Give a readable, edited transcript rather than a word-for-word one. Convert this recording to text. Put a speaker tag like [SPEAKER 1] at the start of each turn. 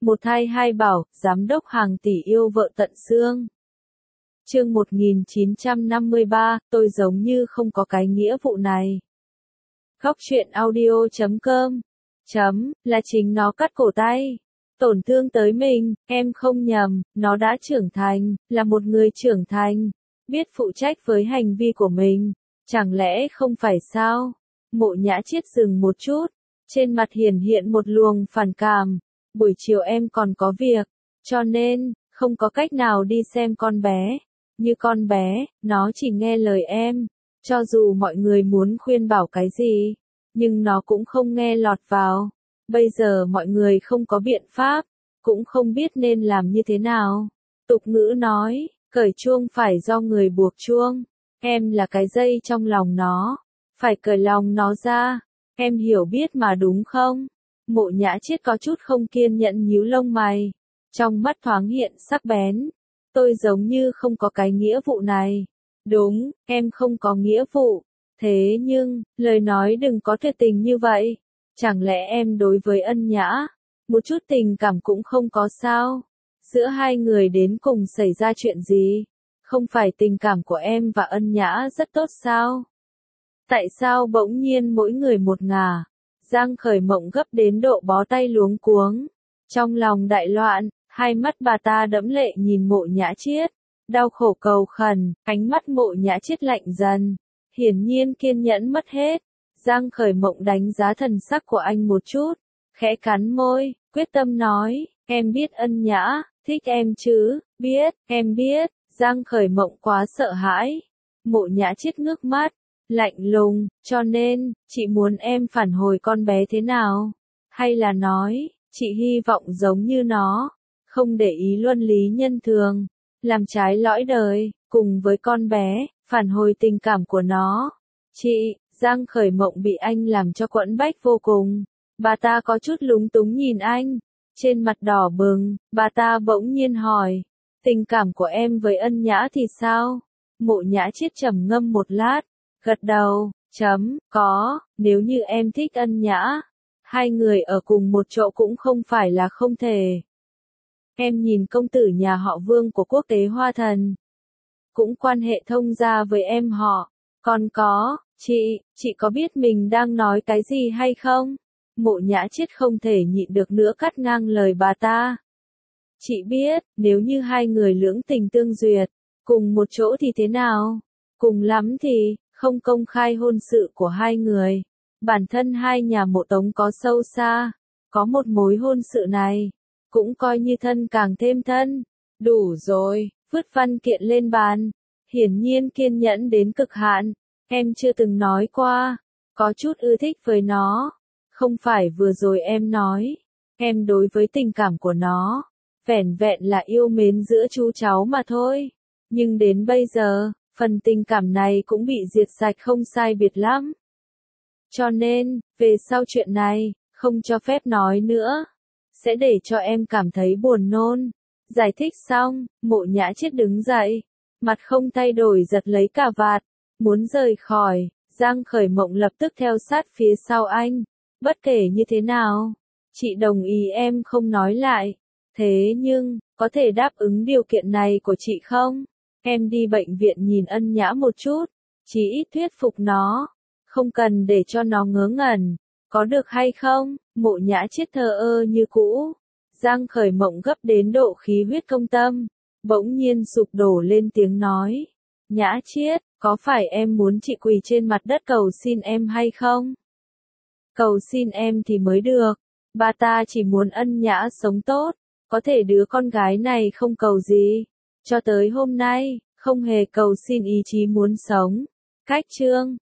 [SPEAKER 1] Một thai hai bảo, giám đốc hàng tỷ yêu vợ tận xương. Chương 1953, tôi giống như không có cái nghĩa vụ này. Góc truyện audio.com là chính nó cắt cổ tay. Tổn thương tới mình, em không nhầm, nó đã trưởng thành, là một người trưởng thành, biết phụ trách với hành vi của mình. Chẳng lẽ không phải sao? Mộ Nhã Chiết dừng một chút, trên mặt hiển hiện một luồng phản cảm. Buổi chiều em còn có việc, cho nên, không có cách nào đi xem con bé. Như con bé, nó chỉ nghe lời em. Cho dù mọi người muốn khuyên bảo cái gì, nhưng nó cũng không nghe lọt vào. Bây giờ mọi người không có biện pháp, cũng không biết nên làm như thế nào. Tục ngữ nói, cởi chuông phải do người buộc chuông. Em là cái dây trong lòng nó, phải cởi lòng nó ra. Em hiểu biết mà đúng không? Mộ Nhã Chiết có chút không kiên nhẫn nhíu lông mày, trong mắt thoáng hiện sắc bén. Tôi giống như không có cái nghĩa vụ này. Đúng, em không có nghĩa vụ. Thế nhưng, lời nói đừng có tuyệt tình như vậy. Chẳng lẽ em đối với Ân Nhã, một chút tình cảm cũng không có sao? Giữa hai người đến cùng xảy ra chuyện gì? Không phải tình cảm của em và Ân Nhã rất tốt sao? Tại sao bỗng nhiên mỗi người một ngả? Giang Khởi Mộng gấp đến độ bó tay luống cuống. Trong lòng đại loạn, hai mắt bà ta đẫm lệ nhìn Mộ Nhã Chiết, đau khổ cầu khẩn, ánh mắt Mộ Nhã Chiết lạnh dần, hiển nhiên kiên nhẫn mất hết. Giang Khởi Mộng đánh giá thần sắc của anh một chút, khẽ cắn môi, quyết tâm nói, em biết Ân Nhã, thích em chứ, biết, em biết. Giang Khởi Mộng quá sợ hãi. Mộ Nhã Chiết ngước mắt, lạnh lùng, cho nên, chị muốn em phản hồi con bé thế nào? Hay là nói, chị hy vọng giống như nó, không để ý luân lý nhân thường, làm trái lõi đời, cùng với con bé, phản hồi tình cảm của nó. Chị, Giang Khởi Mộng bị anh làm cho quẫn bách vô cùng. Bà ta có chút lúng túng nhìn anh, trên mặt đỏ bừng, bà ta bỗng nhiên hỏi, tình cảm của em với Ân Nhã thì sao? Mộ Nhã Chiết trầm ngâm một lát, gật đầu, có, nếu như em thích Ân Nhã, hai người ở cùng một chỗ cũng không phải là không thể. Em nhìn công tử nhà họ Vương của quốc tế Hoa Thần, cũng quan hệ thông gia với em họ. Còn có, chị có biết mình đang nói cái gì hay không? Mộ Nhã Chiết không thể nhịn được nữa cắt ngang lời bà ta. Chị biết, nếu như hai người lưỡng tình tương duyệt, cùng một chỗ thì thế nào? Cùng lắm thì, không công khai hôn sự của hai người. Bản thân hai nhà Mộ Tống có sâu xa, có một mối hôn sự này, cũng coi như thân càng thêm thân. Đủ rồi, vứt văn kiện lên bàn. Hiển nhiên kiên nhẫn đến cực hạn. Em chưa từng nói qua, có chút ưa thích với nó. Không phải vừa rồi em nói, em đối với tình cảm của nó, vẻn vẹn là yêu mến giữa chú cháu mà thôi. Nhưng đến bây giờ, phần tình cảm này cũng bị diệt sạch không sai biệt lắm. Cho nên, về sau chuyện này, không cho phép nói nữa. Sẽ để cho em cảm thấy buồn nôn. Giải thích xong, Mộ Nhã Chiết đứng dậy, mặt không thay đổi giật lấy cà vạt, muốn rời khỏi. Giang Khởi Mộng lập tức theo sát phía sau anh. Bất kể như thế nào, chị đồng ý em không nói lại. Thế nhưng, có thể đáp ứng điều kiện này của chị không? Em đi bệnh viện nhìn Ân Nhã một chút, chí ít thuyết phục nó, không cần để cho nó ngớ ngẩn, có được hay không? Mộ Nhã Chiết thờ ơ như cũ. Giang Khởi Mộng gấp đến độ khí huyết công tâm, bỗng nhiên sụp đổ lên tiếng nói. Nhã Chiết, có phải em muốn chị quỳ trên mặt đất cầu xin em hay không? Cầu xin em thì mới được. Bà ta chỉ muốn Ân Nhã sống tốt, có thể đứa con gái này không cầu gì. Cho tới hôm nay, không hề cầu xin ý chí muốn sống. Cách chương